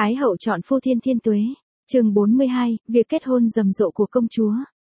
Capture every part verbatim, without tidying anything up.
Thái hậu chọn phu thiên thiên tuế. Chương bốn mươi hai, việc kết hôn rầm rộ của công chúa.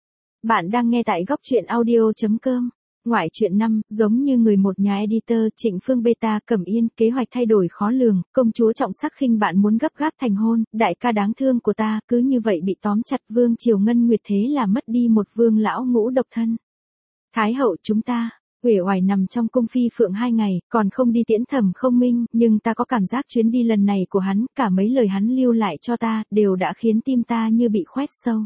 Bạn đang nghe tại góc truyện audio chấm com. Ngoại truyện năm, giống như người một nhà editor, Trịnh Phương beta, Cẩm Yên, kế hoạch thay đổi khó lường, công chúa trọng sắc khinh bạn muốn gấp gáp thành hôn, đại ca đáng thương của ta, cứ như vậy bị tóm chặt vương triều ngân nguyệt, thế là mất đi một vương lão ngũ độc thân. Thái hậu chúng ta, uể oải nằm trong cung phi phượng hai ngày, còn không đi tiễn Thẩm Không Minh, nhưng ta có cảm giác chuyến đi lần này của hắn, cả mấy lời hắn lưu lại cho ta, đều đã khiến tim ta như bị khoét sâu.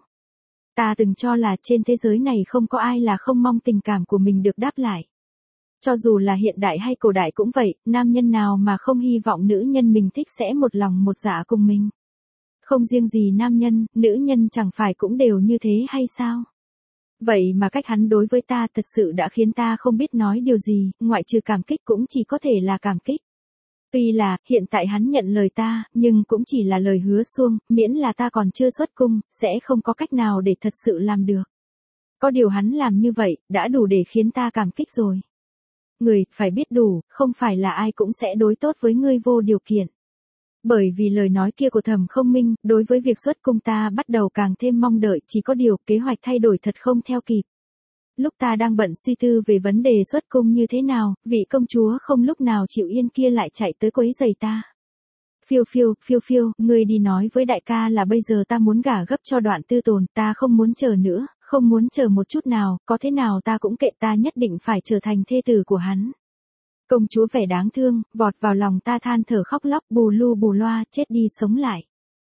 Ta từng cho là trên thế giới này không có ai là không mong tình cảm của mình được đáp lại. Cho dù là hiện đại hay cổ đại cũng vậy, nam nhân nào mà không hy vọng nữ nhân mình thích sẽ một lòng một dạ cùng mình. Không riêng gì nam nhân, nữ nhân chẳng phải cũng đều như thế hay sao? Vậy mà cách hắn đối với ta thật sự đã khiến ta không biết nói điều gì, ngoại trừ cảm kích cũng chỉ có thể là cảm kích. Tuy là, hiện tại hắn nhận lời ta, nhưng cũng chỉ là lời hứa suông, miễn là ta còn chưa xuất cung, sẽ không có cách nào để thật sự làm được. Có điều hắn làm như vậy, đã đủ để khiến ta cảm kích rồi. Người, phải biết đủ, không phải là ai cũng sẽ đối tốt với ngươi vô điều kiện. Bởi vì lời nói kia của Thẩm Không Minh, đối với việc xuất cung ta bắt đầu càng thêm mong đợi, chỉ có điều, kế hoạch thay đổi thật không theo kịp. Lúc ta đang bận suy tư về vấn đề xuất cung như thế nào, vị công chúa không lúc nào chịu yên kia lại chạy tới quấy rầy ta. Phiêu phiêu, phiêu phiêu, ngươi đi nói với đại ca là bây giờ ta muốn gả gấp cho Đoạn Tư Tồn, ta không muốn chờ nữa, không muốn chờ một chút nào, có thế nào ta cũng kệ, ta nhất định phải trở thành thê tử của hắn. Công chúa vẻ đáng thương, vọt vào lòng ta than thở khóc lóc, bù lu bù loa, chết đi sống lại.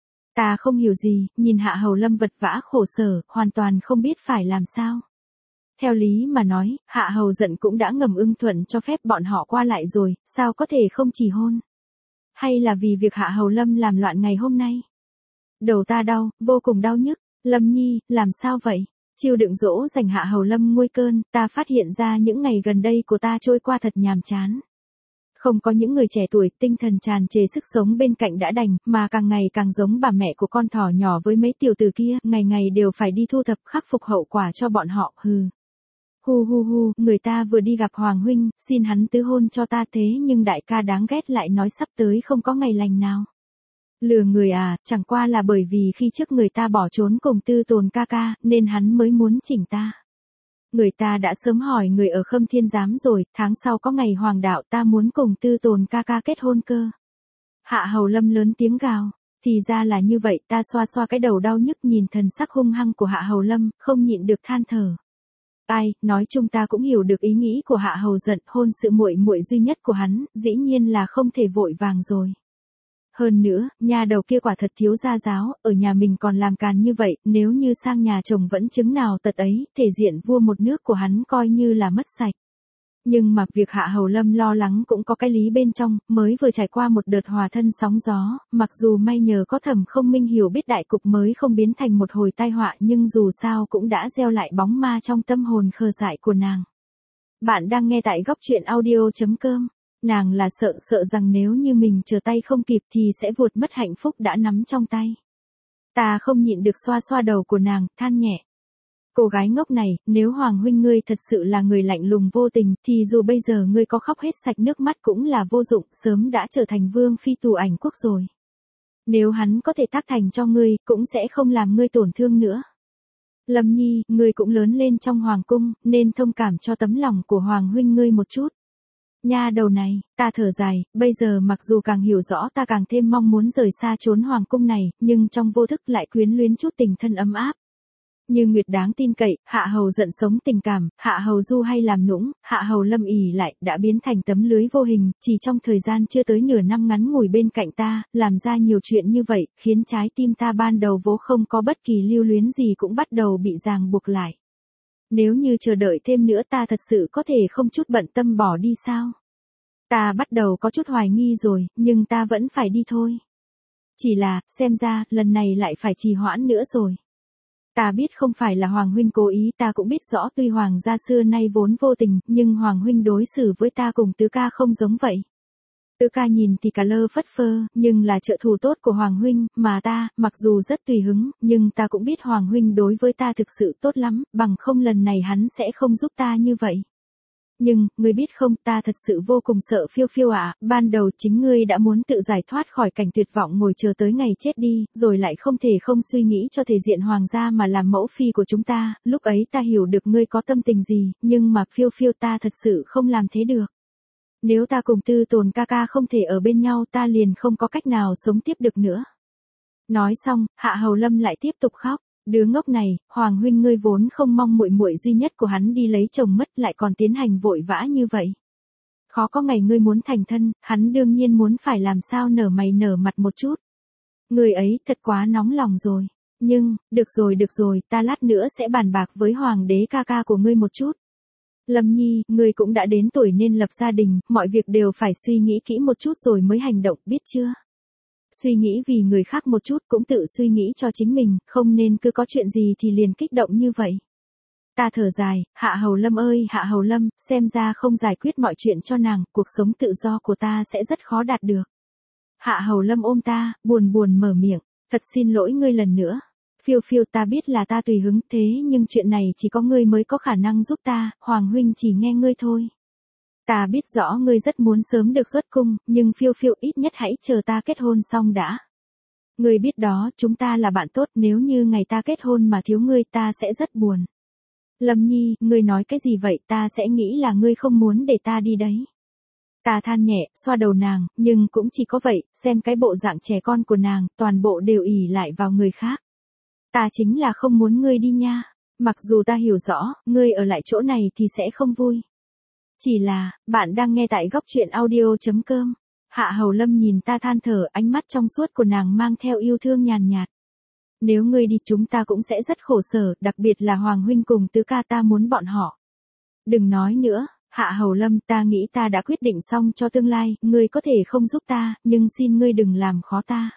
Ta không hiểu gì, nhìn Hạ Hầu Lâm vật vã khổ sở, hoàn toàn không biết phải làm sao. Theo lý mà nói, Hạ Hầu giận cũng đã ngầm ưng thuận cho phép bọn họ qua lại rồi, sao có thể không chỉ hôn? Hay là vì việc Hạ Hầu Lâm làm loạn ngày hôm nay? Đầu ta đau, vô cùng đau nhức, Lâm Nhi, làm sao vậy? Chiêu đựng dỗ dành Hạ Hầu Lâm nguôi cơn, ta phát hiện ra những ngày gần đây của ta trôi qua thật nhàm chán. Không có những người trẻ tuổi, tinh thần tràn trề sức sống bên cạnh đã đành, mà càng ngày càng giống bà mẹ của con thỏ nhỏ với mấy tiểu tử kia, ngày ngày đều phải đi thu thập khắc phục hậu quả cho bọn họ, hừ. Hu hu hu, người ta vừa đi gặp Hoàng huynh, xin hắn tứ hôn cho ta, thế nhưng đại ca đáng ghét lại nói sắp tới không có ngày lành nào. Lừa người à, chẳng qua là bởi vì khi trước người ta bỏ trốn cùng Tư Tồn ca ca, nên hắn mới muốn chỉnh ta. Người ta đã sớm hỏi người ở Khâm Thiên Giám rồi, tháng sau có ngày hoàng đạo, ta muốn cùng Tư Tồn ca ca kết hôn cơ. Hạ Hầu Lâm lớn tiếng gào, thì ra là như vậy, ta xoa xoa cái đầu đau nhức nhìn thần sắc hung hăng của Hạ Hầu Lâm, không nhịn được than thở. Ai, nói chung ta cũng hiểu được ý nghĩ của Hạ Hầu giận, hôn sự muội muội duy nhất của hắn, dĩ nhiên là không thể vội vàng rồi. Hơn nữa, nhà đầu kia quả thật thiếu gia giáo, ở nhà mình còn làm càn như vậy, nếu như sang nhà chồng vẫn chứng nào tật ấy, thể diện vua một nước của hắn coi như là mất sạch. Nhưng mà việc Hạ Hầu Lâm lo lắng cũng có cái lý bên trong, mới vừa trải qua một đợt hòa thân sóng gió, mặc dù may nhờ có Thẩm Không Minh hiểu biết đại cục mới không biến thành một hồi tai họa, nhưng dù sao cũng đã gieo lại bóng ma trong tâm hồn khờ dại của nàng. Bạn đang nghe tại góc truyện audio chấm com. Nàng là sợ sợ rằng nếu như mình chờ tay không kịp thì sẽ vụt mất hạnh phúc đã nắm trong tay. Ta không nhịn được xoa xoa đầu của nàng, than nhẹ. Cô gái ngốc này, nếu Hoàng huynh ngươi thật sự là người lạnh lùng vô tình, thì dù bây giờ ngươi có khóc hết sạch nước mắt cũng là vô dụng, sớm đã trở thành vương phi tù ảnh quốc rồi. Nếu hắn có thể tác thành cho ngươi, cũng sẽ không làm ngươi tổn thương nữa. Lâm Nhi, ngươi cũng lớn lên trong hoàng cung, nên thông cảm cho tấm lòng của Hoàng huynh ngươi một chút. Nha đầu này, ta thở dài, bây giờ mặc dù càng hiểu rõ ta càng thêm mong muốn rời xa chốn hoàng cung này, nhưng trong vô thức lại quyến luyến chút tình thân ấm áp. Như Nguyệt đáng tin cậy, Hạ Hầu giận sống tình cảm, Hạ Hầu du hay làm nũng, Hạ Hầu Lâm ỉ lại, đã biến thành tấm lưới vô hình, chỉ trong thời gian chưa tới nửa năm ngắn ngủi bên cạnh ta, làm ra nhiều chuyện như vậy, khiến trái tim ta ban đầu vốn không có bất kỳ lưu luyến gì cũng bắt đầu bị ràng buộc lại. Nếu như chờ đợi thêm nữa ta thật sự có thể không chút bận tâm bỏ đi sao? Ta bắt đầu có chút hoài nghi rồi, nhưng ta vẫn phải đi thôi. Chỉ là, xem ra, lần này lại phải trì hoãn nữa rồi. Ta biết không phải là Hoàng huynh cố ý, ta cũng biết rõ tuy Hoàng gia xưa nay vốn vô tình, nhưng Hoàng huynh đối xử với ta cùng Tứ ca không giống vậy. Tứ ca nhìn thì cả lơ phất phơ, nhưng là trợ thủ tốt của Hoàng huynh, mà ta, mặc dù rất tùy hứng, nhưng ta cũng biết Hoàng huynh đối với ta thực sự tốt lắm, bằng không lần này hắn sẽ không giúp ta như vậy. Nhưng, ngươi biết không, ta thật sự vô cùng sợ Phiêu Phiêu ạ, ban đầu chính ngươi đã muốn tự giải thoát khỏi cảnh tuyệt vọng ngồi chờ tới ngày chết đi, rồi lại không thể không suy nghĩ cho thể diện hoàng gia mà làm mẫu phi của chúng ta, lúc ấy ta hiểu được ngươi có tâm tình gì, nhưng mà Phiêu Phiêu ta thật sự không làm thế được. Nếu ta cùng Tư Tồn ca ca không thể ở bên nhau ta liền không có cách nào sống tiếp được nữa. Nói xong, Hạ Hầu Lâm lại tiếp tục khóc. Đứa ngốc này, Hoàng huynh ngươi vốn không mong muội muội duy nhất của hắn đi lấy chồng mất lại còn tiến hành vội vã như vậy. Khó có ngày ngươi muốn thành thân, hắn đương nhiên muốn phải làm sao nở mày nở mặt một chút. Người ấy thật quá nóng lòng rồi. Nhưng, được rồi được rồi, ta lát nữa sẽ bàn bạc với Hoàng đế ca ca của ngươi một chút. Lâm Nhi, ngươi cũng đã đến tuổi nên lập gia đình, mọi việc đều phải suy nghĩ kỹ một chút rồi mới hành động, biết chưa? Suy nghĩ vì người khác một chút cũng tự suy nghĩ cho chính mình, không nên cứ có chuyện gì thì liền kích động như vậy. Ta thở dài, Hạ Hầu Lâm ơi Hạ Hầu Lâm, xem ra không giải quyết mọi chuyện cho nàng, cuộc sống tự do của ta sẽ rất khó đạt được. Hạ Hầu Lâm ôm ta, buồn buồn mở miệng, thật xin lỗi ngươi lần nữa. Phiêu Phiêu ta biết là ta tùy hứng thế nhưng chuyện này chỉ có ngươi mới có khả năng giúp ta, Hoàng huynh chỉ nghe ngươi thôi. Ta biết rõ ngươi rất muốn sớm được xuất cung, nhưng Phiêu Phiêu ít nhất hãy chờ ta kết hôn xong đã. Ngươi biết đó, chúng ta là bạn tốt, nếu như ngày ta kết hôn mà thiếu ngươi ta sẽ rất buồn. Lâm Nhi, ngươi nói cái gì vậy, ta sẽ nghĩ là ngươi không muốn để ta đi đấy. Ta than nhẹ, xoa đầu nàng, nhưng cũng chỉ có vậy, xem cái bộ dạng trẻ con của nàng, toàn bộ đều ỷ lại vào người khác. Ta chính là không muốn ngươi đi nha, mặc dù ta hiểu rõ, ngươi ở lại chỗ này thì sẽ không vui. Chỉ là, bạn đang nghe tại góc truyện audio chấm com. Hạ Hầu Lâm nhìn ta than thở, ánh mắt trong suốt của nàng mang theo yêu thương nhàn nhạt. Nếu ngươi đi chúng ta cũng sẽ rất khổ sở, đặc biệt là Hoàng huynh cùng tứ ca ta muốn bọn họ. Đừng nói nữa, Hạ Hầu Lâm, ta nghĩ ta đã quyết định xong cho tương lai, ngươi có thể không giúp ta, nhưng xin ngươi đừng làm khó ta.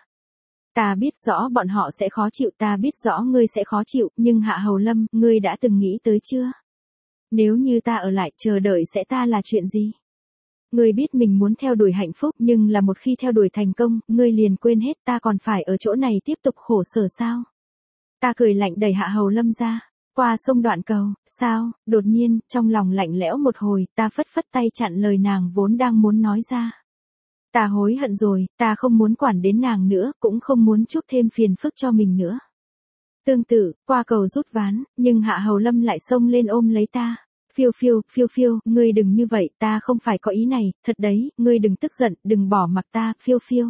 Ta biết rõ bọn họ sẽ khó chịu, ta biết rõ ngươi sẽ khó chịu, nhưng Hạ Hầu Lâm, ngươi đã từng nghĩ tới chưa? Nếu như ta ở lại chờ đợi sẽ ta là chuyện gì? Ngươi biết mình muốn theo đuổi hạnh phúc nhưng là một khi theo đuổi thành công, ngươi liền quên hết ta còn phải ở chỗ này tiếp tục khổ sở sao? Ta cười lạnh đẩy Hạ Hầu Lâm ra. Qua sông Đoạn Cầu, sao? Đột nhiên, trong lòng lạnh lẽo một hồi, ta phất phất tay chặn lời nàng vốn đang muốn nói ra. Ta hối hận rồi, ta không muốn quản đến nàng nữa, cũng không muốn chuốc thêm phiền phức cho mình nữa. Tương tự, qua cầu rút ván, nhưng Hạ Hầu Lâm lại xông lên ôm lấy ta. Phiêu Phiêu, Phiêu Phiêu, ngươi đừng như vậy, ta không phải có ý này, thật đấy, ngươi đừng tức giận, đừng bỏ mặc ta, Phiêu Phiêu.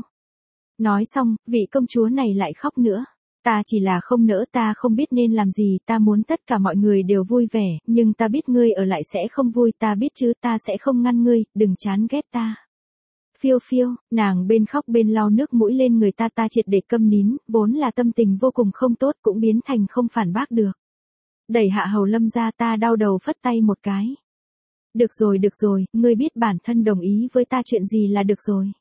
Nói xong, vị công chúa này lại khóc nữa. Ta chỉ là không nỡ, ta không biết nên làm gì, ta muốn tất cả mọi người đều vui vẻ, nhưng ta biết ngươi ở lại sẽ không vui, ta biết chứ, ta sẽ không ngăn ngươi, đừng chán ghét ta. Phiêu Phiêu, nàng bên khóc bên lau nước mũi lên người ta, ta triệt để câm nín, vốn là tâm tình vô cùng không tốt cũng biến thành không phản bác được. Đẩy Hạ Hầu Lâm ra, ta đau đầu phất tay một cái. Được rồi được rồi, ngươi biết bản thân đồng ý với ta chuyện gì là được rồi.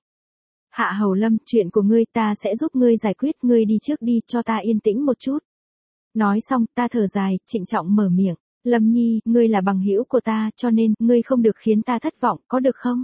Hạ Hầu Lâm, chuyện của ngươi ta sẽ giúp ngươi giải quyết, ngươi đi trước đi, cho ta yên tĩnh một chút. Nói xong, ta thở dài, trịnh trọng mở miệng. Lâm Nhi, ngươi là bằng hữu của ta, cho nên, ngươi không được khiến ta thất vọng, có được không?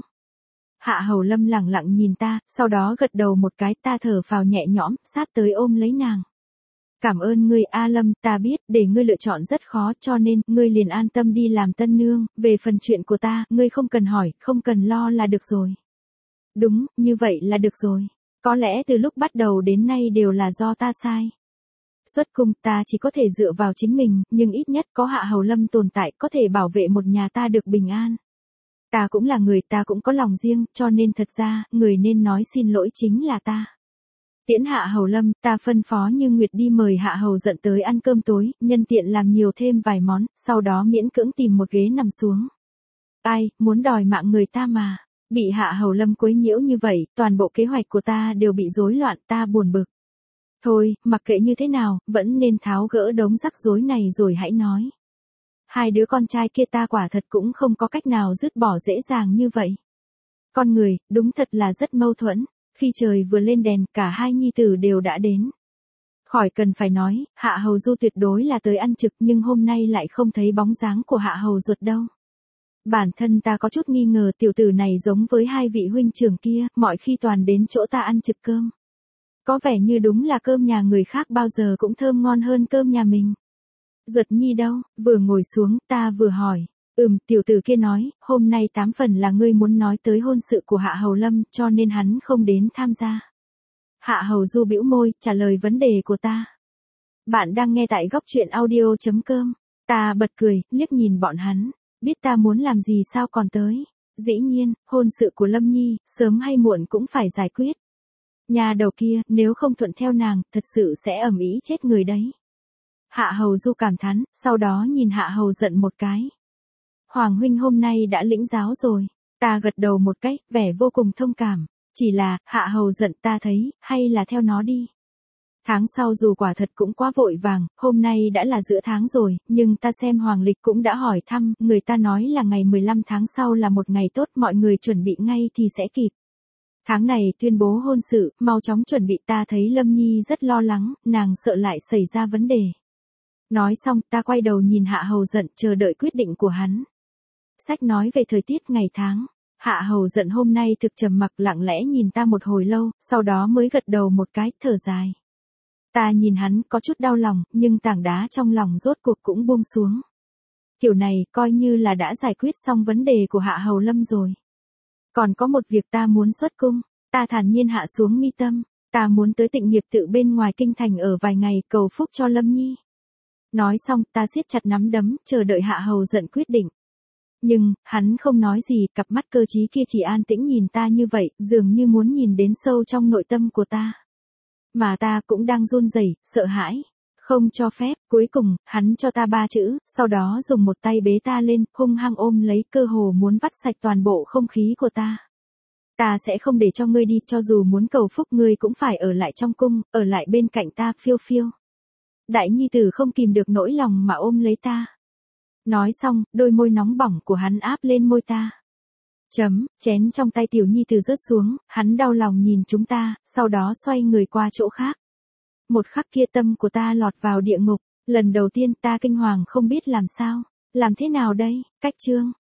Hạ Hầu Lâm lẳng lặng nhìn ta, sau đó gật đầu một cái, ta thở phào nhẹ nhõm, sát tới ôm lấy nàng. Cảm ơn ngươi A Lâm, ta biết, để ngươi lựa chọn rất khó, cho nên, ngươi liền an tâm đi làm tân nương, về phần chuyện của ta, ngươi không cần hỏi, không cần lo là được rồi. Đúng, như vậy là được rồi. Có lẽ từ lúc bắt đầu đến nay đều là do ta sai. Xuất cung ta chỉ có thể dựa vào chính mình, nhưng ít nhất có Hạ Hầu Lâm tồn tại có thể bảo vệ một nhà ta được bình an. Ta cũng là người, ta cũng có lòng riêng, cho nên thật ra, người nên nói xin lỗi chính là ta. Tiễn Hạ Hầu Lâm, ta phân phó Như Nguyệt đi mời Hạ Hầu Dận tới ăn cơm tối, nhân tiện làm nhiều thêm vài món, sau đó miễn cưỡng tìm một ghế nằm xuống. Ai, muốn đòi mạng người ta mà. Bị Hạ Hầu Lâm quấy nhiễu như vậy, toàn bộ kế hoạch của ta đều bị rối loạn, ta buồn bực. Thôi, mặc kệ như thế nào, vẫn nên tháo gỡ đống rắc rối này rồi hãy nói. Hai đứa con trai kia ta quả thật cũng không có cách nào dứt bỏ dễ dàng như vậy. Con người, đúng thật là rất mâu thuẫn. Khi trời vừa lên đèn, cả hai nhi tử đều đã đến. Khỏi cần phải nói, Hạ Hầu Du tuyệt đối là tới ăn trực, nhưng hôm nay lại không thấy bóng dáng của Hạ Hầu Duật đâu. Bản thân ta có chút nghi ngờ tiểu tử này giống với hai vị huynh trưởng kia, mọi khi toàn đến chỗ ta ăn trực cơm. Có vẻ như đúng là cơm nhà người khác bao giờ cũng thơm ngon hơn cơm nhà mình. Duật Nhi đâu? Vừa ngồi xuống, ta vừa hỏi. Ừm, tiểu tử kia nói, hôm nay tám phần là ngươi muốn nói tới hôn sự của Hạ Hầu Lâm, cho nên hắn không đến tham gia. Hạ Hầu Du bĩu môi, trả lời vấn đề của ta. Bạn đang nghe tại góc truyện audio.com. Ta bật cười, liếc nhìn bọn hắn, biết ta muốn làm gì sao còn tới. Dĩ nhiên, hôn sự của Lâm Nhi, sớm hay muộn cũng phải giải quyết. Nhà đầu kia, nếu không thuận theo nàng, thật sự sẽ ầm ĩ chết người đấy. Hạ Hầu Du cảm thán, sau đó nhìn Hạ Hầu Dận một cái. Hoàng huynh hôm nay đã lĩnh giáo rồi. Ta gật đầu một cái, vẻ vô cùng thông cảm. Chỉ là, Hạ Hầu Dận ta thấy, hay là theo nó đi. Tháng sau dù quả thật cũng quá vội vàng, hôm nay đã là giữa tháng rồi, nhưng ta xem Hoàng Lịch cũng đã hỏi thăm, người ta nói là ngày mười lăm tháng sau là một ngày tốt, mọi người chuẩn bị ngay thì sẽ kịp. Tháng này tuyên bố hôn sự, mau chóng chuẩn bị, ta thấy Lâm Nhi rất lo lắng, nàng sợ lại xảy ra vấn đề. Nói xong, ta quay đầu nhìn Hạ Hầu Dận chờ đợi quyết định của hắn. Sách nói về thời tiết ngày tháng. Hạ Hầu Dận hôm nay thực trầm mặc lặng lẽ nhìn ta một hồi lâu, sau đó mới gật đầu một cái, thở dài. Ta nhìn hắn có chút đau lòng, nhưng tảng đá trong lòng rốt cuộc cũng buông xuống. Kiểu này coi như là đã giải quyết xong vấn đề của Hạ Hầu Lâm rồi. Còn có một việc ta muốn xuất cung, ta thản nhiên hạ xuống mi tâm, ta muốn tới Tịnh Nghiệp Tự bên ngoài kinh thành ở vài ngày cầu phúc cho Lâm Nhi. Nói xong ta siết chặt nắm đấm, chờ đợi Hạ Hầu Dận quyết định. Nhưng, hắn không nói gì, cặp mắt cơ trí kia chỉ an tĩnh nhìn ta như vậy, dường như muốn nhìn đến sâu trong nội tâm của ta. Mà ta cũng đang run rẩy, sợ hãi. Không cho phép, cuối cùng, hắn cho ta ba chữ, sau đó dùng một tay bế ta lên, hung hăng ôm lấy, cơ hồ muốn vắt sạch toàn bộ không khí của ta. Ta sẽ không để cho ngươi đi, cho dù muốn cầu phúc ngươi cũng phải ở lại trong cung, ở lại bên cạnh ta, phiêu phiêu. Đại nhi tử không kìm được nỗi lòng mà ôm lấy ta. Nói xong, đôi môi nóng bỏng của hắn áp lên môi ta. Chấm, chén trong tay tiểu nhi tử rớt xuống, hắn đau lòng nhìn chúng ta, sau đó xoay người qua chỗ khác. Một khắc kia tâm của ta lọt vào địa ngục, lần đầu tiên ta kinh hoàng không biết làm sao, làm thế nào đây, cách chương.